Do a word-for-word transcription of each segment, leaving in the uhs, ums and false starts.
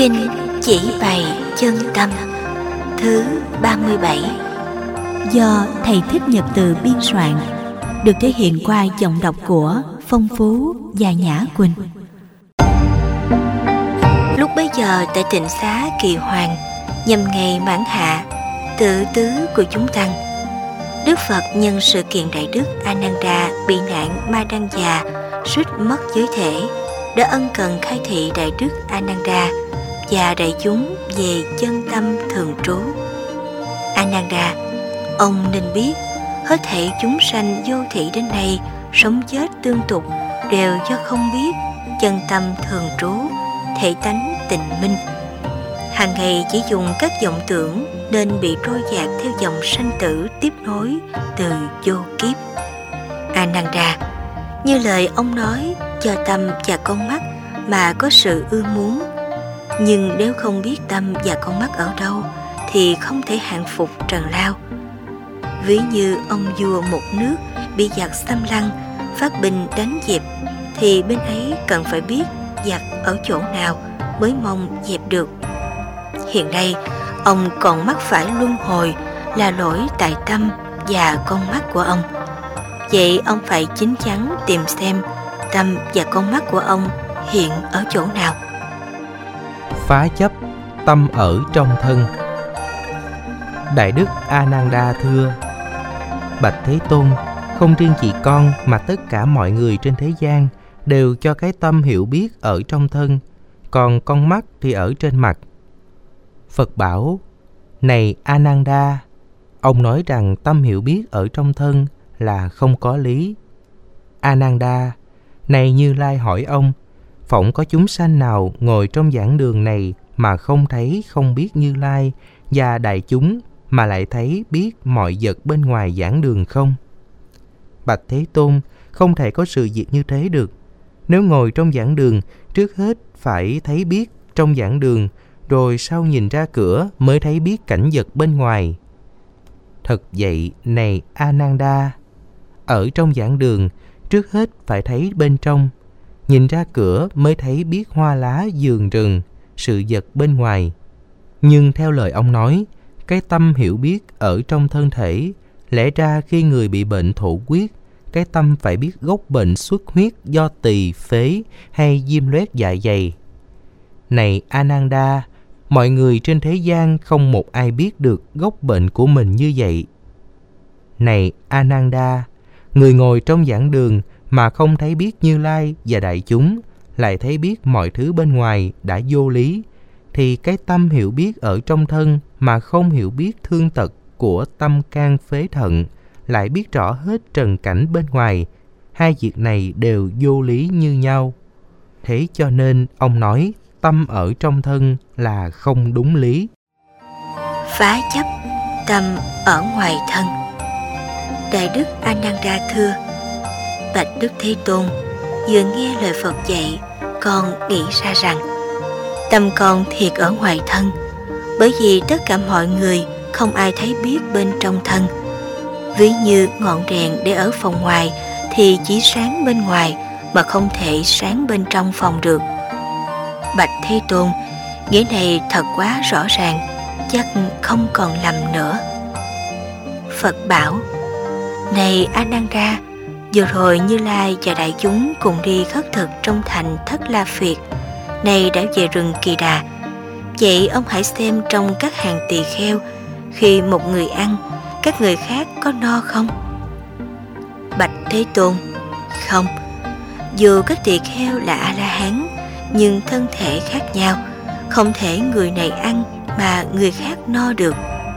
Kinh chỉ bày chân tâm thứ ba mươi bảy, do thầy Thích Nhật Từ biên soạn, được thể hiện qua giọng đọc của Phong Phú và Nhã Quỳnh. Lúc bấy giờ tại tịnh xá Kỳ Hoàng, nhằm ngày mãn hạ tự tứ của chúng tăng, Đức Phật nhân sự kiện Đại Đức A Nan Đa bị nạn ma đăng già, suýt mất giới thể, đã ân cần khai thị Đại Đức A Nan Đa và đại chúng về chân tâm thường trú. A Nan Đa, ông nên biết, hết thảy chúng sanh vô thị đến nay sống chết tương tục đều do không biết chân tâm thường trú, thể tánh tịnh minh. Hàng ngày chỉ dùng các vọng tưởng nên bị trôi dạt theo dòng sanh tử tiếp nối từ vô kiếp. A Nan Đa, như lời ông nói, cho tâm và con mắt mà có sự ưa muốn, nhưng nếu không biết tâm và con mắt ở đâu thì không thể hạn phục trần lao. Ví như ông vua một nước bị giặc xâm lăng, phát binh đánh dẹp, thì bên ấy cần phải biết giặc ở chỗ nào mới mong dẹp được. Hiện nay ông còn mắc phải luân hồi là lỗi tại tâm và con mắt của ông. Vậy ông phải chín chắn tìm xem tâm và con mắt của ông hiện ở chỗ nào. Phá chấp, tâm ở trong thân. Đại Đức A Nan Đa thưa: Bạch Thế Tôn, không riêng chỉ con mà tất cả mọi người trên thế gian đều cho cái tâm hiểu biết ở trong thân, còn con mắt thì ở trên mặt. Phật bảo: Này A Nan Đa, ông nói rằng tâm hiểu biết ở trong thân là không có lý. A Nan Đa, này Như Lai hỏi ông, phỏng có chúng sanh nào ngồi trong giảng đường này mà không thấy không biết Như Lai, và đại chúng mà lại thấy biết mọi vật bên ngoài giảng đường không? Bạch Thế Tôn, không thể có sự việc như thế được. Nếu ngồi trong giảng đường, trước hết phải thấy biết trong giảng đường, rồi sau nhìn ra cửa mới thấy biết cảnh vật bên ngoài. Thật vậy, này A Nan Đa, ở trong giảng đường, trước hết phải thấy bên trong, nhìn ra cửa mới thấy biết hoa lá vườn rừng, sự vật bên ngoài. Nhưng theo lời ông nói, cái tâm hiểu biết ở trong thân thể, lẽ ra khi người bị bệnh thổ huyết, cái tâm phải biết gốc bệnh xuất huyết do tỳ phế hay viêm loét dạ dày. Này A Nan Đa, mọi người trên thế gian không một ai biết được gốc bệnh của mình như vậy. Này A Nan Đa, người ngồi trong giảng đường mà không thấy biết Như Lai và đại chúng, lại thấy biết mọi thứ bên ngoài đã vô lý, thì cái tâm hiểu biết ở trong thân mà không hiểu biết thương tật của tâm can phế thận, lại biết rõ hết trần cảnh bên ngoài, hai việc này đều vô lý như nhau. Thế cho nên ông nói tâm ở trong thân là không đúng lý. Phá chấp, tâm ở ngoài thân. Đại Đức A Nan Đa thưa: Bạch Đức Thế Tôn, vừa nghe lời Phật dạy, con nghĩ ra rằng tâm con thiệt ở ngoài thân, bởi vì tất cả mọi người không ai thấy biết bên trong thân. Ví như ngọn đèn để ở phòng ngoài thì chỉ sáng bên ngoài mà không thể sáng bên trong phòng được. Bạch Thế Tôn, nghĩa này thật quá rõ ràng, chắc không còn lầm nữa. Phật bảo: Này A Nan Đa, vừa rồi Như Lai và đại chúng cùng đi khất thực trong thành Thất La Phiệt, nay đã về rừng Kỳ Đà. Vậy ông hãy xem trong các hàng tỳ kheo, khi một người ăn, các người khác có no không? Bạch Thế Tôn, không. Dù các tỳ kheo là A-la-hán, nhưng thân thể khác nhau, không thể người này ăn mà người khác no được.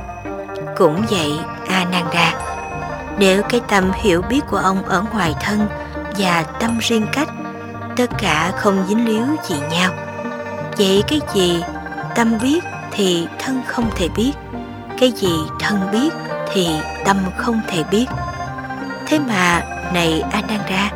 Cũng vậy, A Nan Đa, nếu cái tâm hiểu biết của ông ở ngoài thân và tâm riêng cách, tất cả không dính líu gì nhau, vậy cái gì tâm biết thì thân không thể biết, cái gì thân biết thì tâm không thể biết. Thế mà này A Nan Đa,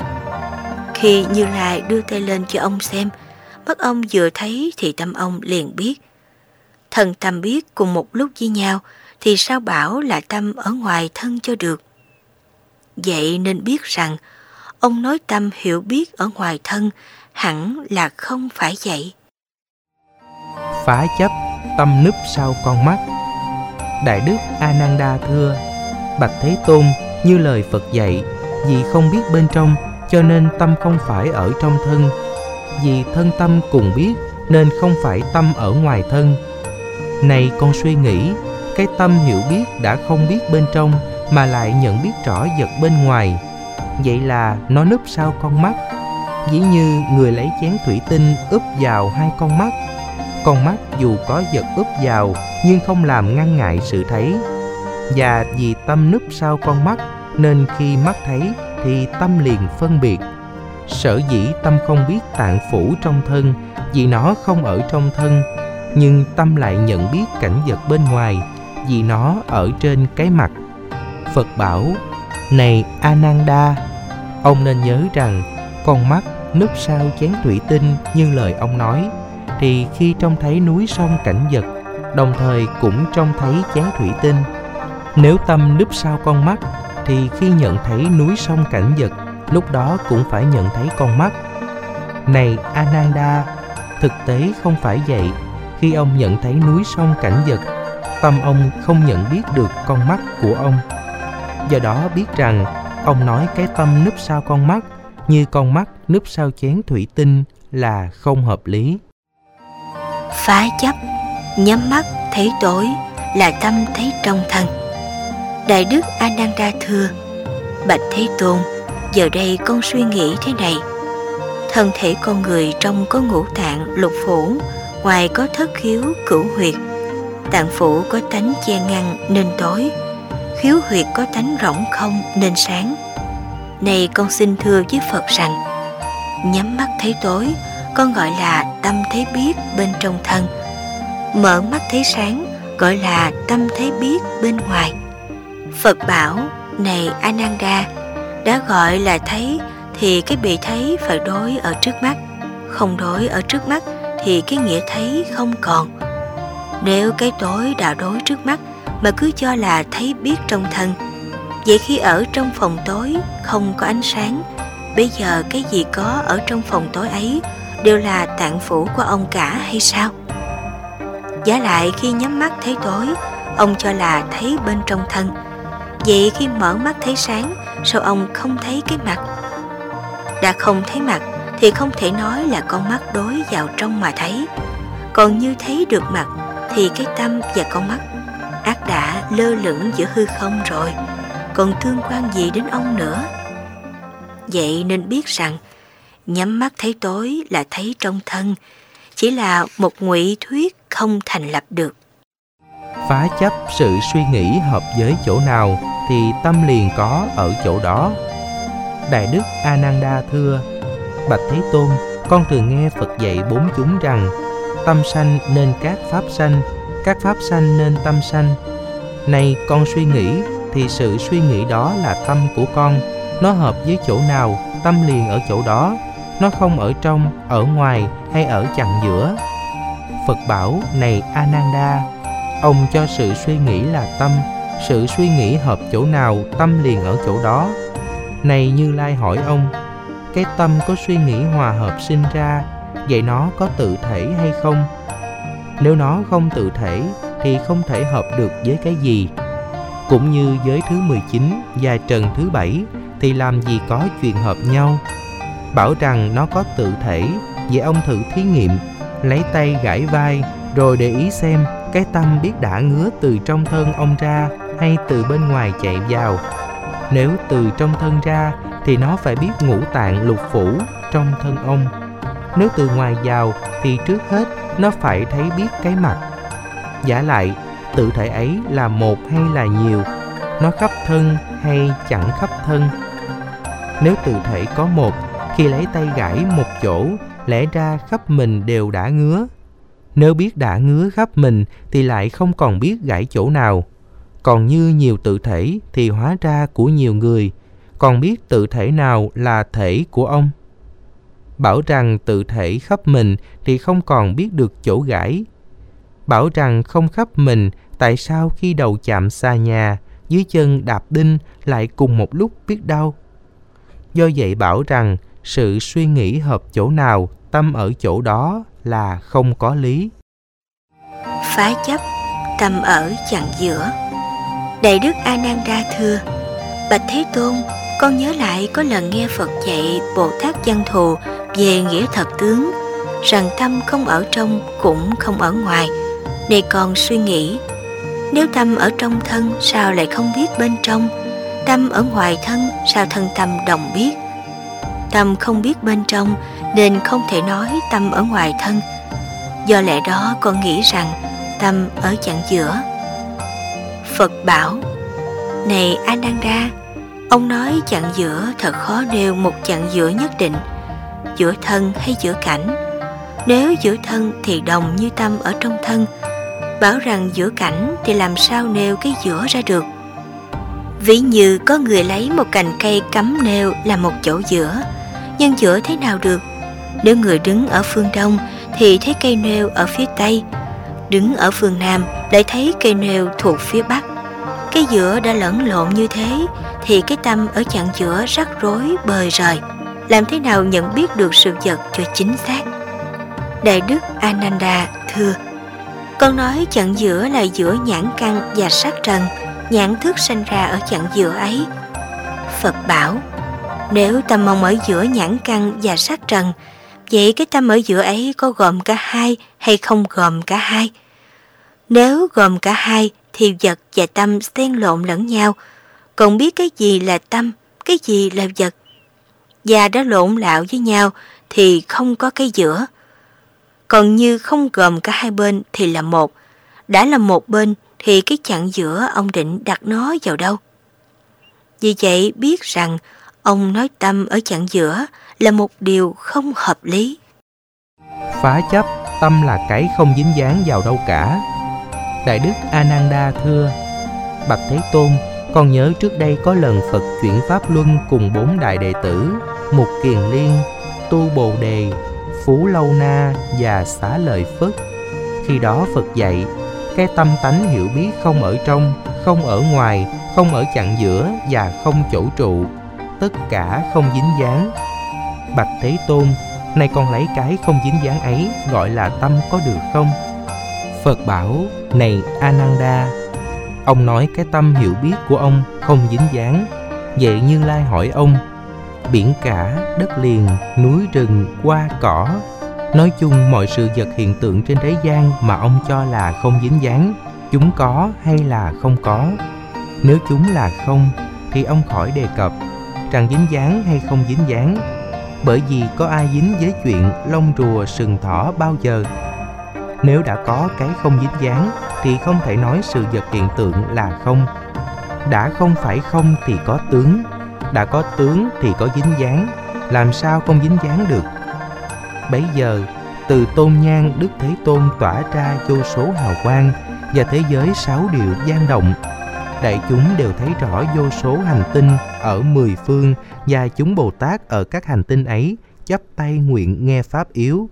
khi Như Lai đưa tay lên cho ông xem, mắt ông vừa thấy thì tâm ông liền biết. Thân tâm biết cùng một lúc với nhau thì sao bảo là tâm ở ngoài thân cho được? Vậy nên biết rằng ông nói tâm hiểu biết ở ngoài thân hẳn là không phải vậy. Phá chấp, tâm núp sau con mắt. Đại đức A Nan Đa thưa: Bạch Thế Tôn, như lời Phật dạy, vì không biết bên trong cho nên tâm không phải ở trong thân, vì thân tâm cùng biết nên không phải tâm ở ngoài thân. Này con suy nghĩ, cái tâm hiểu biết đã không biết bên trong mà lại nhận biết rõ vật bên ngoài, vậy là nó núp sau con mắt. Ví như người lấy chén thủy tinh úp vào hai con mắt. Con mắt dù có vật úp vào nhưng không làm ngăn ngại sự thấy. Và vì tâm núp sau con mắt nên khi mắt thấy thì tâm liền phân biệt. Sở dĩ tâm không biết tạng phủ trong thân vì nó không ở trong thân, nhưng tâm lại nhận biết cảnh vật bên ngoài vì nó ở trên cái mặt. Phật bảo: Này A Nan Đa, ông nên nhớ rằng con mắt núp sau chén thủy tinh như lời ông nói, thì khi trông thấy núi sông cảnh vật, đồng thời cũng trông thấy chén thủy tinh. Nếu tâm núp sau con mắt, thì khi nhận thấy núi sông cảnh vật, lúc đó cũng phải nhận thấy con mắt. Này A Nan Đa, thực tế không phải vậy. Khi ông nhận thấy núi sông cảnh vật, tâm ông không nhận biết được con mắt của ông. Do đó biết rằng ông nói cái tâm núp sau con mắt như con mắt núp sau chén thủy tinh là không hợp lý. Phá chấp, nhắm mắt thấy tối là tâm thấy trong thân. Đại đức A Nan Đa thưa: Bạch Thế Tôn, giờ đây con suy nghĩ thế này. Thân thể con người trong có ngũ tạng lục phủ, ngoài có thất khiếu cửu huyệt. Tạng phủ có tánh che ngăn nên tối, khiếu huyệt có tánh rỗng không nên sáng. Này con xin thưa với Phật rằng, nhắm mắt thấy tối con gọi là tâm thấy biết bên trong thân, mở mắt thấy sáng gọi là tâm thấy biết bên ngoài. Phật bảo: Này A Nan Đa, đã gọi là thấy thì cái bị thấy phải đối ở trước mắt, không đối ở trước mắt thì cái nghĩa thấy không còn. Nếu cái tối đã đối trước mắt mà cứ cho là thấy biết trong thân, vậy khi ở trong phòng tối không có ánh sáng, bây giờ cái gì có ở trong phòng tối ấy đều là tạng phủ của ông cả hay sao? Giả lại khi nhắm mắt thấy tối, ông cho là thấy bên trong thân, vậy khi mở mắt thấy sáng, sao ông không thấy cái mặt? Đã không thấy mặt thì không thể nói là con mắt đối vào trong mà thấy. Còn như thấy được mặt thì cái tâm và con mắt ác đã lơ lửng giữa hư không rồi, còn tương quan gì đến ông nữa? Vậy nên biết rằng nhắm mắt thấy tối là thấy trong thân, chỉ là một ngụy thuyết không thành lập được. Phá chấp, sự suy nghĩ hợp với chỗ nào thì tâm liền có ở chỗ đó. Đại đức A Nan Đa thưa: Bạch Thế Tôn, con thường nghe Phật dạy bốn chúng rằng tâm sanh nên các pháp sanh, các pháp sanh nên tâm sanh. Này con suy nghĩ thì sự suy nghĩ đó là tâm của con, nó hợp với chỗ nào tâm liền ở chỗ đó, nó không ở trong, ở ngoài hay ở chặng giữa. Phật bảo: Này A Nan Đa, ông cho sự suy nghĩ là tâm, sự suy nghĩ hợp chỗ nào tâm liền ở chỗ đó. Này Như Lai hỏi ông: Cái tâm có suy nghĩ hòa hợp sinh ra, vậy nó có tự thể hay không? Nếu nó không tự thể thì không thể hợp được với cái gì. Cũng như giới thứ mười chín và trần thứ bảy thì làm gì có chuyện hợp nhau. Bảo rằng nó có tự thể, vậy ông thử thí nghiệm, lấy tay gãi vai rồi để ý xem cái tâm biết đã ngứa từ trong thân ông ra hay từ bên ngoài chạy vào. Nếu từ trong thân ra thì nó phải biết ngũ tạng lục phủ trong thân ông. Nếu từ ngoài vào thì trước hết nó phải thấy biết cái mặt. Giả lại, tự thể ấy là một hay là nhiều, nó khắp thân hay chẳng khắp thân. Nếu tự thể có một, khi lấy tay gãi một chỗ, lẽ ra khắp mình đều đã ngứa. Nếu biết đã ngứa khắp mình thì lại không còn biết gãi chỗ nào. Còn như nhiều tự thể thì hóa ra của nhiều người, còn biết tự thể nào là thể của ông. Bảo rằng tự thể khắp mình thì không còn biết được chỗ gãi. Bảo rằng không khắp mình, tại sao khi đầu chạm xa nhà, dưới chân đạp đinh lại cùng một lúc biết đau? Do vậy bảo rằng sự suy nghĩ hợp chỗ nào, tâm ở chỗ đó là không có lý. Phá chấp, tâm ở chặng giữa. Đại đức A Nan Đa thưa: Bạch Thế Tôn, con nhớ lại có lần nghe Phật dạy Bồ Tát Văn Thù về nghĩa thật tướng, rằng tâm không ở trong cũng không ở ngoài. Này con suy nghĩ, nếu tâm ở trong thân sao lại không biết bên trong? Tâm ở ngoài thân sao thân tâm đồng biết? Tâm không biết bên trong nên không thể nói tâm ở ngoài thân. Do lẽ đó con nghĩ rằng tâm ở chặng giữa. Phật bảo: Này A Nan Đa, ông nói chặng giữa thật khó nêu một chặng giữa nhất định, giữa thân hay giữa cảnh. Nếu giữa thân thì đồng như tâm ở trong thân, bảo rằng giữa cảnh thì làm sao nêu cái giữa ra được? Ví như có người lấy một cành cây cắm nêu là một chỗ giữa, nhưng giữa thế nào được? Nếu người đứng ở phương đông thì thấy cây nêu ở phía tây, đứng ở phương nam lại thấy cây nêu thuộc phía bắc. Cái giữa đã lẫn lộn như thế thì cái tâm ở chặng giữa rắc rối bời rời, làm thế nào nhận biết được sự vật cho chính xác? Đại đức A Nan Đa thưa: Con nói chặng giữa là giữa nhãn căn và sắc trần, nhãn thức sanh ra ở chặng giữa ấy. Phật bảo: Nếu tâm ông ở giữa nhãn căn và sắc trần, vậy cái tâm ở giữa ấy có gồm cả hai hay không gồm cả hai? Nếu gồm cả hai thì vật và tâm xen lộn lẫn nhau, còn biết cái gì là tâm, cái gì là vật, và đã lộn lạo với nhau thì không có cái giữa. Còn như không gồm cả hai bên thì là một. Đã là một bên thì cái chặng giữa ông định đặt nó vào đâu? Vì vậy biết rằng ông nói tâm ở chặng giữa là một điều không hợp lý. Phá chấp, tâm là cái không dính dáng vào đâu cả. Đại đức A Nan Đa thưa: Bạch Thế Tôn, con nhớ trước đây có lần Phật chuyển Pháp Luân cùng bốn đại đệ tử Mục Kiền Liên, Tu Bồ Đề, Phú Lâu Na và Xá Lợi Phất. Khi đó Phật dạy, cái tâm tánh hiểu biết không ở trong, không ở ngoài, không ở chặng giữa và không chỗ trụ, tất cả không dính dáng. Bạch Thế Tôn, nay con lấy cái không dính dáng ấy gọi là tâm có được không? Phật bảo: Này A Nan Đa, ông nói cái tâm hiểu biết của ông không dính dáng. Vậy Như Lai hỏi ông: Biển cả, đất liền, núi rừng, hoa cỏ, nói chung mọi sự vật hiện tượng trên thế gian mà ông cho là không dính dáng, chúng có hay là không có? Nếu chúng là không thì ông khỏi đề cập rằng dính dáng hay không dính dáng, bởi vì có ai dính với chuyện lông rùa sừng thỏ bao giờ? Nếu đã có cái không dính dáng thì không thể nói sự vật hiện tượng là không. Đã không phải không thì có tướng, đã có tướng thì có dính dáng, làm sao không dính dáng được? Bấy giờ từ tôn nhang Đức Thế Tôn tỏa ra vô số hào quang, và thế giới sáu điều vang động. Đại chúng đều thấy rõ vô số hành tinh ở mười phương, và chúng Bồ Tát ở các hành tinh ấy chắp tay nguyện nghe pháp yếu.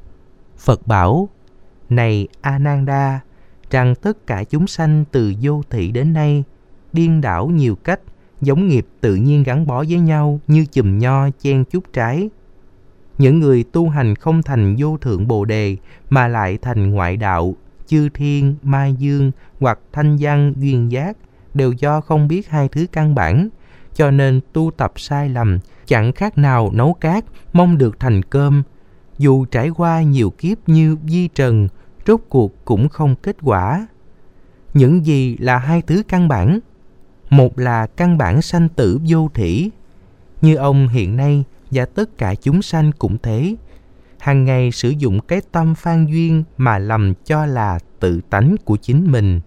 Phật bảo: Này A Nan Đa, rằng tất cả chúng sanh từ vô thị đến nay điên đảo nhiều cách, giống nghiệp tự nhiên gắn bó với nhau như chùm nho chen chúc trái. Những người tu hành không thành vô thượng bồ đề mà lại thành ngoại đạo, chư thiên, ma dương hoặc thanh văn duyên giác đều do không biết hai thứ căn bản, cho nên tu tập sai lầm, chẳng khác nào nấu cát mong được thành cơm. Dù trải qua nhiều kiếp như vi trần, rốt cuộc cũng không kết quả. Những gì là hai thứ căn bản? Một là căn bản sanh tử vô thỉ, như ông hiện nay và tất cả chúng sanh cũng thế, hàng ngày sử dụng cái tâm phan duyên mà lầm cho là tự tánh của chính mình.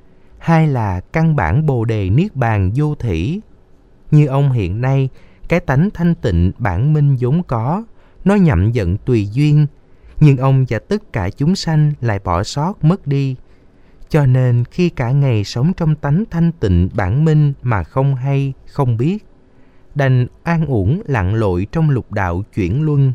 Hai là căn bản bồ đề niết bàn vô thỉ, như ông hiện nay, cái tánh thanh tịnh bản minh vốn có, nó nhậm giận tùy duyên, nhưng ông và tất cả chúng sanh lại bỏ sót mất đi. Cho nên khi cả ngày sống trong tánh thanh tịnh bản minh mà không hay, không biết, đành an uổng lặn lội trong lục đạo chuyển luân.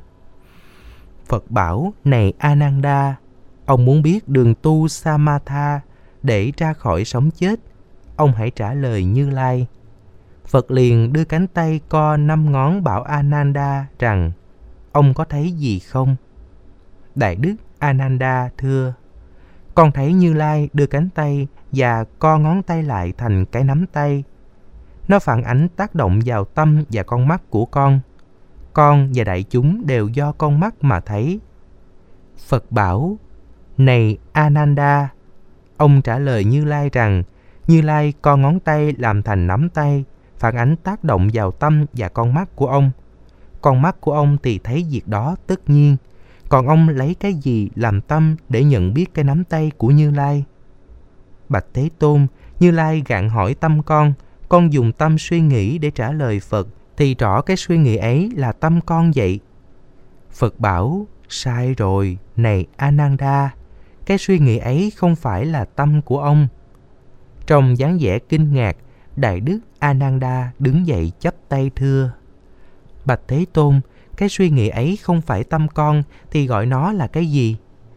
Phật bảo: Này A Nan Đa, ông muốn biết đường tu Samatha để ra khỏi sống chết, ông hãy trả lời Như Lai. Phật liền đưa cánh tay co năm ngón bảo A Nan Đa rằng: Ông có thấy gì không? Đại đức A Nan Đa thưa: con thấy Như Lai đưa cánh tay và co ngón tay lại thành cái nắm tay. Nó phản ánh tác động vào tâm và con mắt của con. Con và đại chúng đều do con mắt mà thấy. Phật bảo: Này Ananda, ông trả lời Như Lai rằng Như Lai co ngón tay làm thành nắm tay, phản ánh tác động vào tâm và con mắt của ông. Con mắt của ông thì thấy việc đó tất nhiên. Còn ông lấy cái gì làm tâm để nhận biết cái nắm tay của Như Lai? Bạch Thế Tôn, Như Lai gạn hỏi tâm con. Con dùng tâm suy nghĩ để trả lời Phật, thì rõ cái suy nghĩ ấy là tâm con vậy. Phật bảo: Sai rồi, này Ananda, cái suy nghĩ ấy không phải là tâm của ông. Trong dáng vẻ kinh ngạc, Đại Đức Ananda đứng dậy chắp tay thưa: Bạch Thế Tôn, cái suy nghĩ ấy không phải tâm con thì gọi nó là cái gì?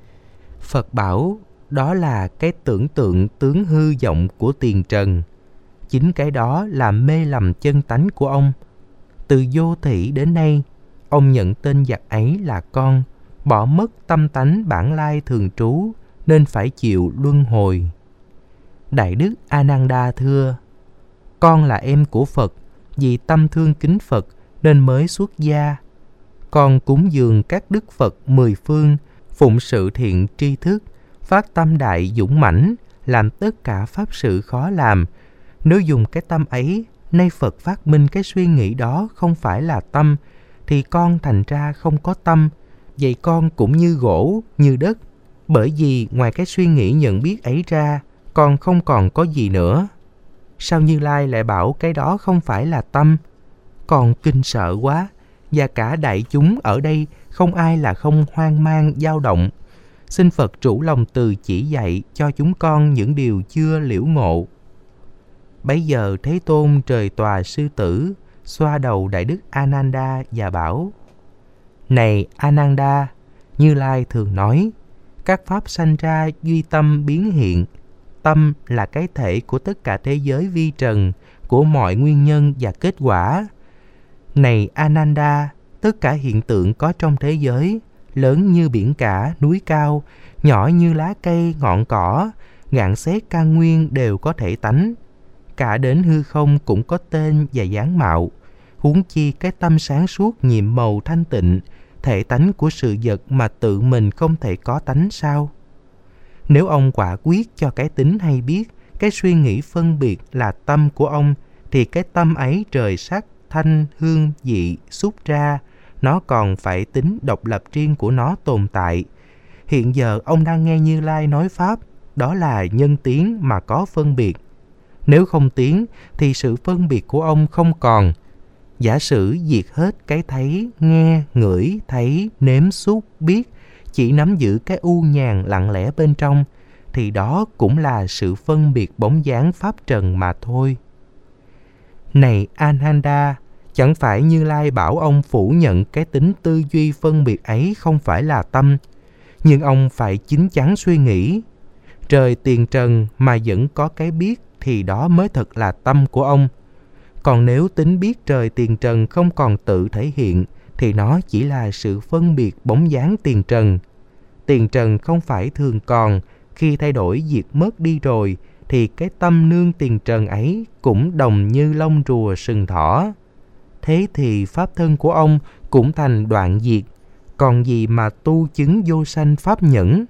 Phật bảo: Đó là cái tưởng tượng tướng hư vọng của tiền trần. Chính cái đó làm mê lầm chân tánh của ông. Từ vô thỉ đến nay, ông nhận tên giặc ấy là con, bỏ mất tâm tánh bản lai thường trú, nên phải chịu luân hồi. Đại Đức Ananda thưa: Con là em của Phật, vì tâm thương kính Phật nên mới xuất gia. Con cúng dường các đức Phật mười phương, phụng sự thiện tri thức, phát tâm đại dũng mãnh, làm tất cả pháp sự khó làm. Nếu dùng cái tâm ấy, nay Phật phát minh cái suy nghĩ đó không phải là tâm, thì con thành ra không có tâm. Vậy con cũng như gỗ, như đất. Bởi vì ngoài cái suy nghĩ nhận biết ấy ra, con không còn có gì nữa. Sao Như Lai lại bảo cái đó không phải là tâm? Con kinh sợ quá, và cả đại chúng ở đây không ai là không hoang mang dao động. Xin Phật chủ lòng từ chỉ dạy cho chúng con những điều chưa liễu ngộ. Bấy giờ Thế Tôn trời tòa sư tử, xoa đầu Đại Đức Ananda và bảo: Này Ananda, Như Lai thường nói, các pháp sanh ra duy tâm biến hiện. Tâm là cái thể của tất cả thế giới vi trần, của mọi nguyên nhân và kết quả. Này Ananda, tất cả hiện tượng có trong thế giới, lớn như biển cả, núi cao, nhỏ như lá cây, ngọn cỏ, ngạn xét căn nguyên đều có thể tánh. Cả đến hư không cũng có tên và dáng mạo. Huống chi cái tâm sáng suốt nhiệm màu thanh tịnh, thể tánh của sự vật mà tự mình không thể có tánh sao? Nếu ông quả quyết cho cái tính hay biết, cái suy nghĩ phân biệt là tâm của ông, thì cái tâm ấy trời sắc, thanh, hương, vị, xúc ra, nó còn phải tính độc lập riêng của nó tồn tại. Hiện giờ ông đang nghe Như Lai nói Pháp, đó là nhân tiến mà có phân biệt. Nếu không tiến, thì sự phân biệt của ông không còn. Giả sử diệt hết cái thấy, nghe, ngửi, thấy, nếm, xúc, biết, chỉ nắm giữ cái u nhàn lặng lẽ bên trong, thì đó cũng là sự phân biệt bóng dáng Pháp trần mà thôi. Này Ananda, chẳng phải Như Lai bảo ông phủ nhận cái tính tư duy phân biệt ấy không phải là tâm, nhưng ông phải chín chắn suy nghĩ. Trời tiền trần mà vẫn có cái biết thì đó mới thật là tâm của ông. Còn nếu tính biết trời tiền trần không còn tự thể hiện, thì nó chỉ là sự phân biệt bóng dáng tiền trần. Tiền trần không phải thường còn, khi thay đổi diệt mất đi rồi, thì cái tâm nương tiền trần ấy cũng đồng như lông rùa sừng thỏ. Thế thì pháp thân của ông cũng thành đoạn diệt, còn gì mà tu chứng vô sanh pháp nhẫn.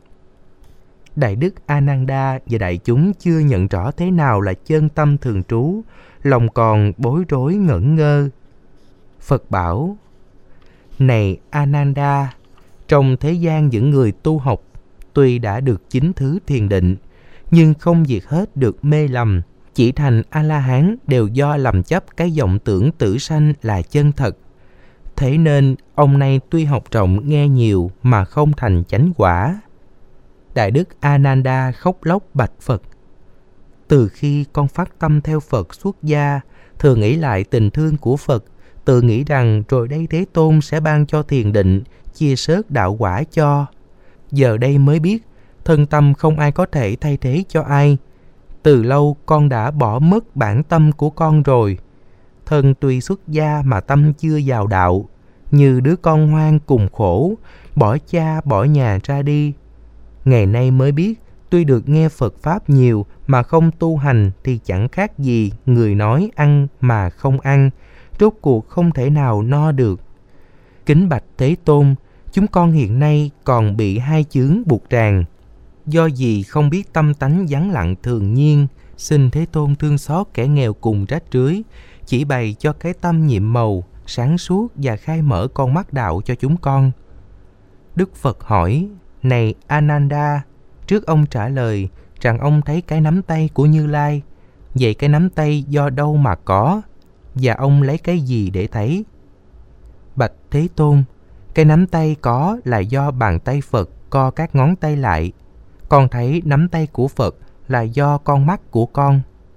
Đại Đức Ananda và đại chúng chưa nhận rõ thế nào là chân tâm thường trú, lòng còn bối rối ngẩn ngơ. Phật bảo: Này Ananda, trong thế gian những người tu học, tuy đã được chín thứ thiền định, nhưng không diệt hết được mê lầm. Chỉ thành A-la-hán đều do lầm chấp cái vọng tưởng tử sanh là chân thật. Thế nên ông này tuy học rộng nghe nhiều mà không thành chánh quả. Đại Đức Ananda khóc lóc bạch Phật: Từ khi con phát tâm theo Phật xuất gia, thường nghĩ lại tình thương của Phật, tự nghĩ rằng rồi đây Thế Tôn sẽ ban cho thiền định, chia sớt đạo quả cho. Giờ đây mới biết, thân tâm không ai có thể thay thế cho ai. Từ lâu con đã bỏ mất bản tâm của con rồi. Thân tuy xuất gia mà tâm chưa vào đạo, như đứa con hoang cùng khổ, bỏ cha bỏ nhà ra đi. Ngày nay mới biết, tuy được nghe Phật Pháp nhiều mà không tu hành thì chẳng khác gì người nói ăn mà không ăn, rốt cuộc không thể nào no được. Kính bạch Thế Tôn, chúng con hiện nay còn bị hai chướng buộc ràng. Do gì không biết tâm tánh vắng lặng thường nhiên, xin Thế Tôn thương xót kẻ nghèo cùng rách rưới, chỉ bày cho cái tâm nhiệm màu, sáng suốt và khai mở con mắt đạo cho chúng con. Đức Phật hỏi, này Ananda, trước ông trả lời rằng ông thấy cái nắm tay của Như Lai. Vậy cái nắm tay do đâu mà có? Và ông lấy cái gì để thấy? Bạch Thế Tôn, cái nắm tay có là do bàn tay Phật co các ngón tay lại. Con thấy nắm tay của Phật là do con mắt của con.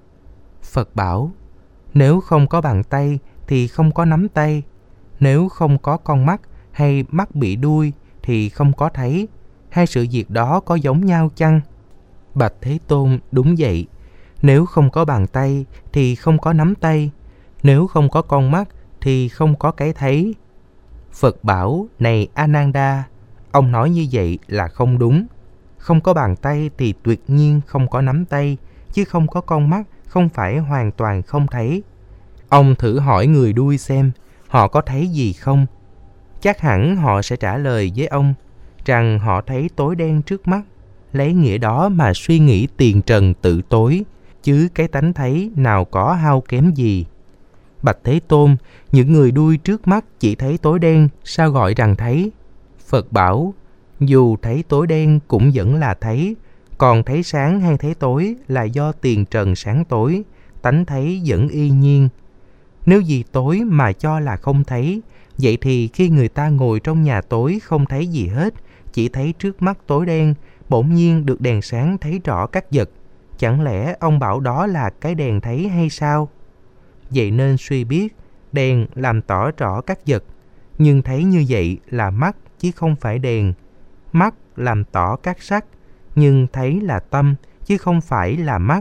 Phật bảo, nếu không có bàn tay thì không có nắm tay. Nếu không có con mắt hay mắt bị đuôi thì không có thấy. Hai sự việc đó có giống nhau chăng? Bạch Thế Tôn, đúng vậy. Nếu không có bàn tay thì không có nắm tay. Nếu không có con mắt thì không có cái thấy. Phật bảo, này Ananda, ông nói như vậy là không đúng. Không có bàn tay thì tuyệt nhiên không có nắm tay, chứ không có con mắt không phải hoàn toàn không thấy. Ông thử hỏi người đuôi xem, họ có thấy gì không? Chắc hẳn họ sẽ trả lời với ông rằng họ thấy tối đen trước mắt. Lấy nghĩa đó mà suy nghĩ tiền trần tự tối, chứ cái tánh thấy nào có hao kém gì. Bạch Thế Tôn, những người đuôi trước mắt chỉ thấy tối đen, sao gọi rằng thấy? Phật bảo, dù thấy tối đen cũng vẫn là thấy, còn thấy sáng hay thấy tối là do tiền trần sáng tối, tánh thấy vẫn y nhiên. Nếu vì tối mà cho là không thấy, vậy thì khi người ta ngồi trong nhà tối không thấy gì hết, chỉ thấy trước mắt tối đen, bỗng nhiên được đèn sáng thấy rõ các vật, chẳng lẽ ông bảo đó là cái đèn thấy hay sao? Vậy nên suy biết, đèn làm tỏ rõ các vật, nhưng thấy như vậy là mắt chứ không phải đèn. Mắt làm tỏ các sắc, nhưng thấy là tâm chứ không phải là mắt.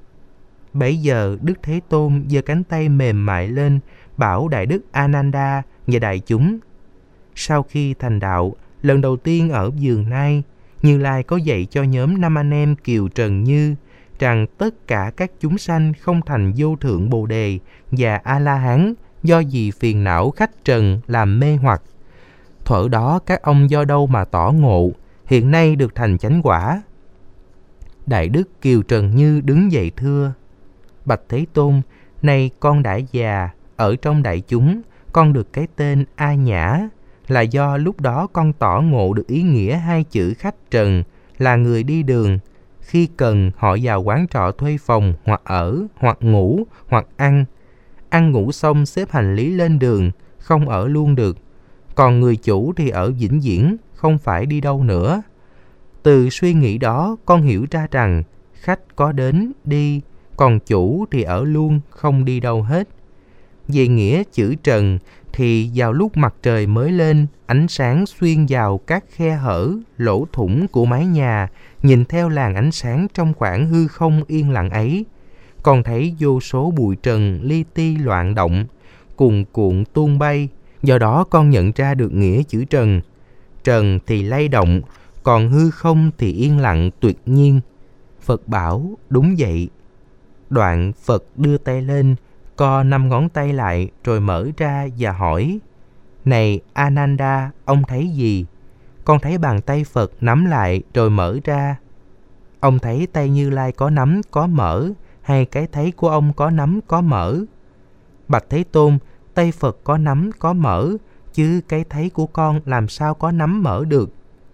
Bấy giờ Đức Thế Tôn giơ cánh tay mềm mại lên, bảo Đại Đức Ananda và đại chúng. Sau khi thành đạo, lần đầu tiên ở vườn Nai, Như Lai có dạy cho nhóm năm anh em Kiều Trần Như rằng tất cả các chúng sanh không thành vô thượng Bồ Đề và A-la-hán do vì phiền não khách trần làm mê hoặc. Thuở đó các ông do đâu mà tỏ ngộ, hiện nay được thành chánh quả. Đại Đức Kiều Trần Như đứng dậy thưa, bạch Thế Tôn, nay con đã già, ở trong đại chúng, con được cái tên A Nhã, là do lúc đó con tỏ ngộ được ý nghĩa hai chữ khách trần là người đi đường. Khi cần họ vào quán trọ thuê phòng hoặc ở, hoặc ngủ, hoặc ăn. Ăn ngủ xong xếp hành lý lên đường, không ở luôn được. Còn người chủ thì ở vĩnh viễn, không phải đi đâu nữa. Từ suy nghĩ đó con hiểu ra rằng khách có đến, đi, còn chủ thì ở luôn, không đi đâu hết. Về nghĩa chữ trần thì vào lúc mặt trời mới lên, ánh sáng xuyên vào các khe hở, lỗ thủng của mái nhà, nhìn theo làn ánh sáng trong khoảng hư không yên lặng ấy. Còn thấy vô số bụi trần li ti loạn động, cuồn cuộn tuôn bay. Do đó con nhận ra được nghĩa chữ trần. Trần thì lay động, còn hư không thì yên lặng tuyệt nhiên. Phật bảo, đúng vậy. Đoạn Phật đưa tay lên, co năm ngón tay lại rồi mở ra và hỏi, này Ananda, ông thấy gì? Con thấy bàn tay Phật nắm lại rồi mở ra. Ông thấy tay Như Lai có nắm có mở, hay cái thấy của ông có nắm có mở? Bạch Thế Tôn, tay Phật có nắm có mở, chứ cái thấy của con làm sao có nắm mở được?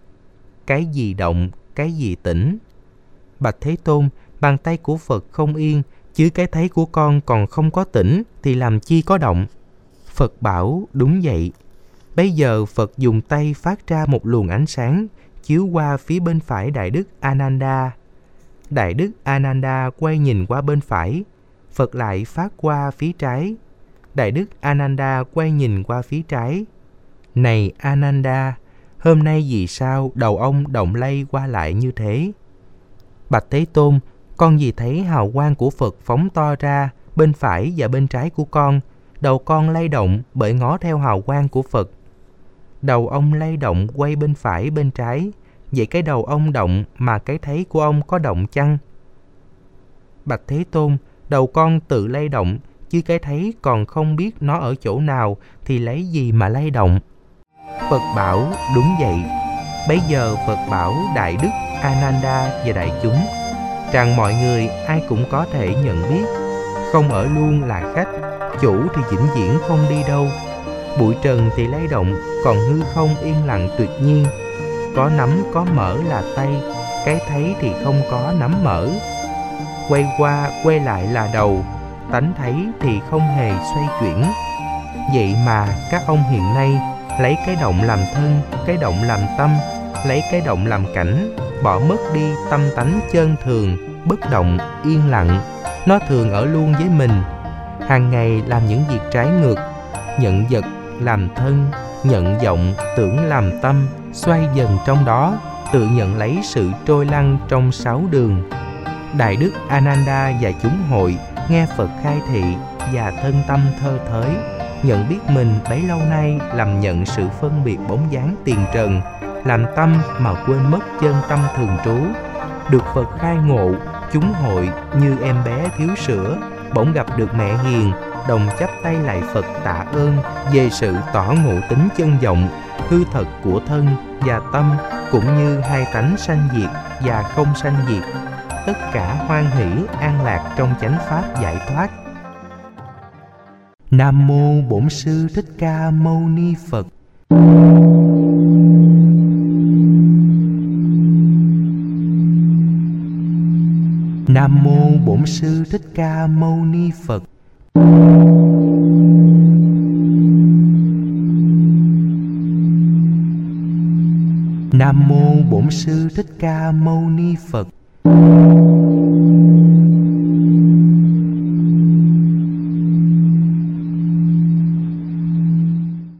Cái gì động, cái gì tĩnh? Bạch Thế Tôn, bàn tay của Phật không yên, chứ cái thấy của con còn không có tĩnh thì làm chi có động? Phật bảo, đúng vậy. Bây giờ Phật dùng tay phát ra một luồng ánh sáng, chiếu qua phía bên phải Đại Đức Ananda. Đại Đức Ananda quay nhìn qua bên phải, Phật lại phát qua phía trái. Đại Đức Ananda quay nhìn qua phía trái. Này Ananda, hôm nay vì sao đầu ông động lay qua lại như thế? Bạch Thế Tôn, con vì thấy hào quang của Phật phóng to ra bên phải và bên trái của con, đầu con lay động bởi ngó theo hào quang của Phật. Đầu ông lay động quay bên phải bên trái, vậy cái đầu ông động mà cái thấy của ông có động chăng? Bạch Thế Tôn, đầu con tự lay động, chứ cái thấy còn không biết nó ở chỗ nào thì lấy gì mà lay động? Phật bảo, đúng vậy. Bấy giờ Phật bảo Đại Đức Ananda và đại chúng rằng mọi người ai cũng có thể nhận biết, không ở luôn là khách, chủ thì vĩnh viễn không đi đâu. Bụi trần thì lay động, còn hư không yên lặng tuyệt nhiên. Có nắm có mở là tay, cái thấy thì không có nắm mở. Quay qua quay lại là đầu, tánh thấy thì không hề xoay chuyển. Vậy mà các ông hiện nay lấy cái động làm thân, cái động làm tâm, lấy cái động làm cảnh, bỏ mất đi tâm tánh chân thường, bất động, yên lặng. Nó thường ở luôn với mình, hàng ngày làm những việc trái ngược, nhận vật làm thân, nhận vọng, tưởng làm tâm, xoay dần trong đó, tự nhận lấy sự trôi lăn trong sáu đường. Đại Đức Ananda và chúng hội nghe Phật khai thị và thân tâm thơ thới, nhận biết mình bấy lâu nay làm nhận sự phân biệt bóng dáng tiền trần, làm tâm mà quên mất chân tâm thường trú. Được Phật khai ngộ, chúng hội như em bé thiếu sữa, bỗng gặp được mẹ hiền, đồng chắp tay lại Phật tạ ơn về sự tỏ ngộ tính chân vọng, hư thật của thân và tâm, cũng như hai tánh sanh diệt và không sanh diệt. Tất cả hoan hỷ an lạc trong chánh pháp giải thoát. Nam mô Bổn Sư Thích Ca Mâu Ni Phật. Nam mô Bổn Sư Thích Ca Mâu Ni Phật. Nam mô Bổn Sư Thích Ca Mâu Ni Phật.